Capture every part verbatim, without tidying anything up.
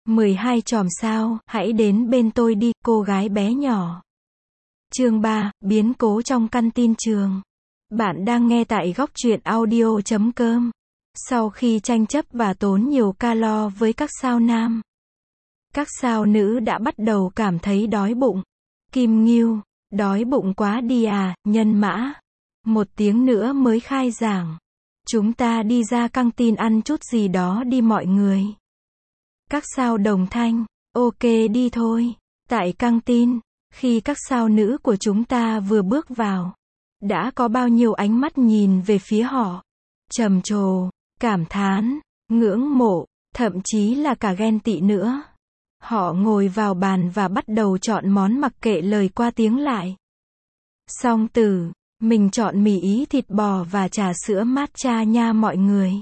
mười hai chòm sao, hãy đến bên tôi đi, cô gái bé nhỏ. Chương ba, biến cố trong căn tin trường. Bạn đang nghe tại góc truyện audio chấm com. Sau khi tranh chấp và tốn nhiều calo với các sao nam, các sao nữ đã bắt đầu cảm thấy đói bụng. Kim Ngưu, đói bụng quá đi à, Nhân Mã. Một tiếng nữa mới khai giảng. Chúng ta đi ra căng tin ăn chút gì đó đi mọi người. Các sao đồng thanh, ok đi thôi. Tại căng tin, khi các sao nữ của chúng ta vừa bước vào, đã có bao nhiêu ánh mắt nhìn về phía họ. Trầm trồ, cảm thán, ngưỡng mộ, thậm chí là cả ghen tị nữa. Họ ngồi vào bàn và bắt đầu chọn món mặc kệ lời qua tiếng lại. Song Tử, mình chọn mì ý thịt bò và trà sữa matcha nha mọi người.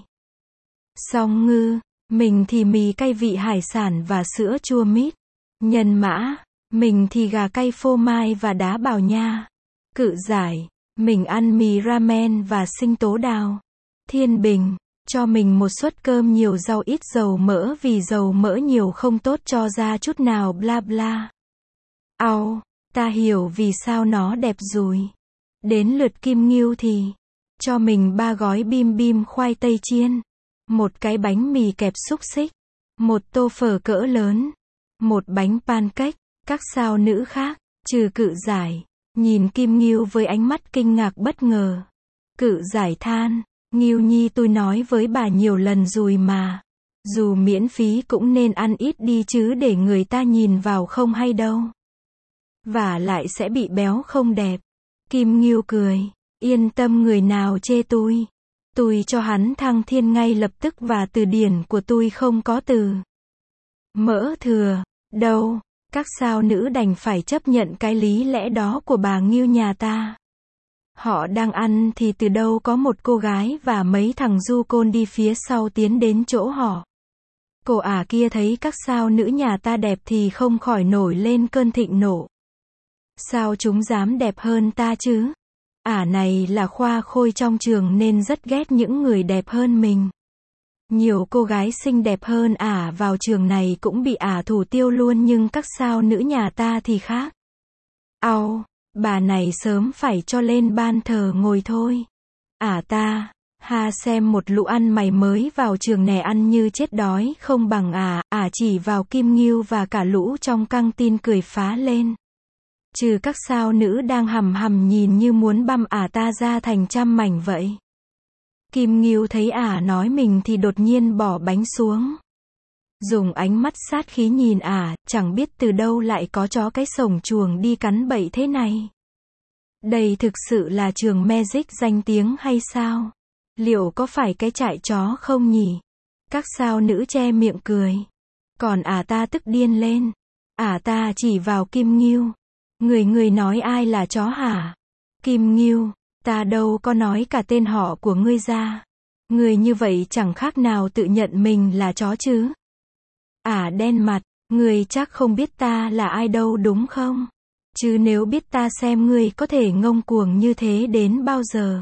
Song Ngư, mình thì mì cay vị hải sản và sữa chua mít. Nhân Mã, mình thì gà cay phô mai và đá bào nha. Cự Giải, mình ăn mì ramen và sinh tố đào. Thiên Bình, cho mình một suất cơm nhiều rau ít dầu mỡ vì dầu mỡ nhiều không tốt cho da chút nào bla bla. Au, ta hiểu vì sao nó đẹp rồi. Đến lượt Kim Ngưu thì, cho mình ba gói bim bim khoai tây chiên, một cái bánh mì kẹp xúc xích, một tô phở cỡ lớn, một bánh pancake. Các sao nữ khác, trừ Cự Giải, nhìn Kim Ngưu với ánh mắt kinh ngạc bất ngờ. Cự Giải than, Ngưu nhi tôi nói với bà nhiều lần rồi mà. Dù miễn phí cũng nên ăn ít đi chứ để người ta nhìn vào không hay đâu. Và lại sẽ bị béo không đẹp. Kim Ngưu cười, yên tâm người nào chê tôi. Tôi cho hắn thăng thiên ngay lập tức và từ điển của tôi không có từ mỡ thừa, đâu. Các sao nữ đành phải chấp nhận cái lý lẽ đó của bà Ngưu nhà ta. Họ đang ăn thì từ đâu có một cô gái và mấy thằng du côn đi phía sau tiến đến chỗ họ. Cô ả kia thấy các sao nữ nhà ta đẹp thì không khỏi nổi lên cơn thịnh nộ. Sao chúng dám đẹp hơn ta chứ? Ả này là khoa khôi trong trường nên rất ghét những người đẹp hơn mình. Nhiều cô gái xinh đẹp hơn ả vào trường này cũng bị ả thủ tiêu luôn nhưng các sao nữ nhà ta thì khác. Au, bà này sớm phải cho lên ban thờ ngồi thôi. Ả ta, ha xem một lũ ăn mày mới vào trường này ăn như chết đói không bằng ả, ả chỉ vào Kim Ngưu và cả lũ trong căng tin cười phá lên. Trừ các sao nữ đang hầm hầm nhìn như muốn băm ả ta ra thành trăm mảnh vậy. Kim Ngưu thấy ả nói mình thì đột nhiên bỏ bánh xuống. Dùng ánh mắt sát khí nhìn ả, chẳng biết từ đâu lại có chó cái sổng chuồng đi cắn bậy thế này. Đây thực sự là trường Magic danh tiếng hay sao? Liệu có phải cái trại chó không nhỉ? Các sao nữ che miệng cười. Còn ả ta tức điên lên. Ả ta chỉ vào Kim Ngưu. Người người nói ai là chó hả? Kim Ngưu, ta đâu có nói cả tên họ của ngươi ra. Người như vậy chẳng khác nào tự nhận mình là chó chứ. Ả đen mặt, ngươi chắc không biết ta là ai đâu đúng không? Chứ nếu biết ta xem ngươi có thể ngông cuồng như thế đến bao giờ?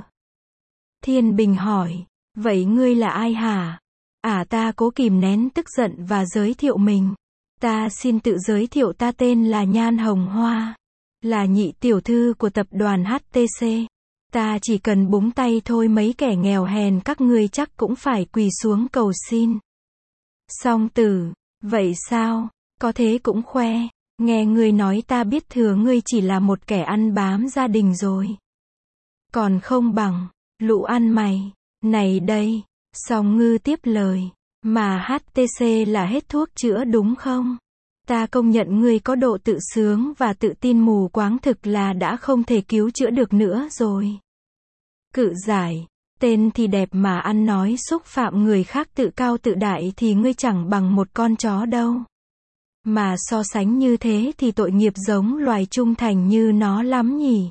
Thiên Bình hỏi, vậy ngươi là ai hả? Ả ta cố kìm nén tức giận và giới thiệu mình. Ta xin tự giới thiệu ta tên là Nhan Hồng Hoa. Là nhị tiểu thư của tập đoàn hát tê xê. Ta chỉ cần búng tay thôi mấy kẻ nghèo hèn các ngươi chắc cũng phải quỳ xuống cầu xin. Song Tử, vậy sao? Có thế cũng khoe. Nghe ngươi nói ta biết thừa ngươi chỉ là một kẻ ăn bám gia đình rồi. Còn không bằng, lũ ăn mày. Này đây, Song Ngư tiếp lời. Mà hát tê xê là hết thuốc chữa đúng không? Ta công nhận ngươi có độ tự sướng và tự tin mù quáng thực là đã không thể cứu chữa được nữa rồi. Cự Giải, tên thì đẹp mà ăn nói xúc phạm người khác tự cao tự đại thì ngươi chẳng bằng một con chó đâu. Mà so sánh như thế thì tội nghiệp giống loài trung thành như nó lắm nhỉ.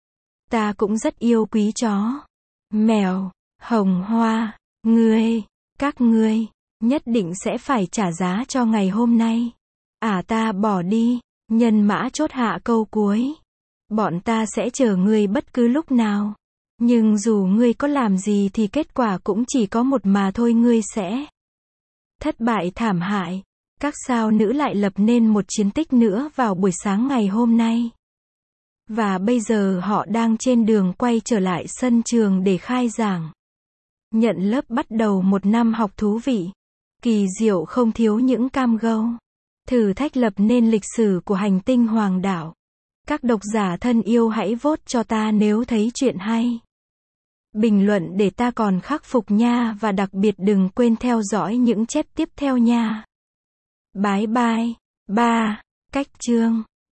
Ta cũng rất yêu quý chó. Mèo, Hồng Hoa, ngươi, các ngươi, nhất định sẽ phải trả giá cho ngày hôm nay. Ả ta bỏ đi, Nhân Mã chốt hạ câu cuối. Bọn ta sẽ chờ ngươi bất cứ lúc nào. Nhưng dù ngươi có làm gì thì kết quả cũng chỉ có một mà thôi, ngươi sẽ thất bại thảm hại. Các sao nữ lại lập nên một chiến tích nữa vào buổi sáng ngày hôm nay. Và bây giờ họ đang trên đường quay trở lại sân trường để khai giảng. Nhận lớp bắt đầu một năm học thú vị. Kỳ diệu không thiếu những cam go. Thử thách lập nên lịch sử của hành tinh Hoàng đảo. Các độc giả thân yêu hãy vote cho ta nếu thấy chuyện hay. Bình luận để ta còn khắc phục nha, và đặc biệt đừng quên theo dõi những chép tiếp theo nha. Bye bye. ba. Cách chương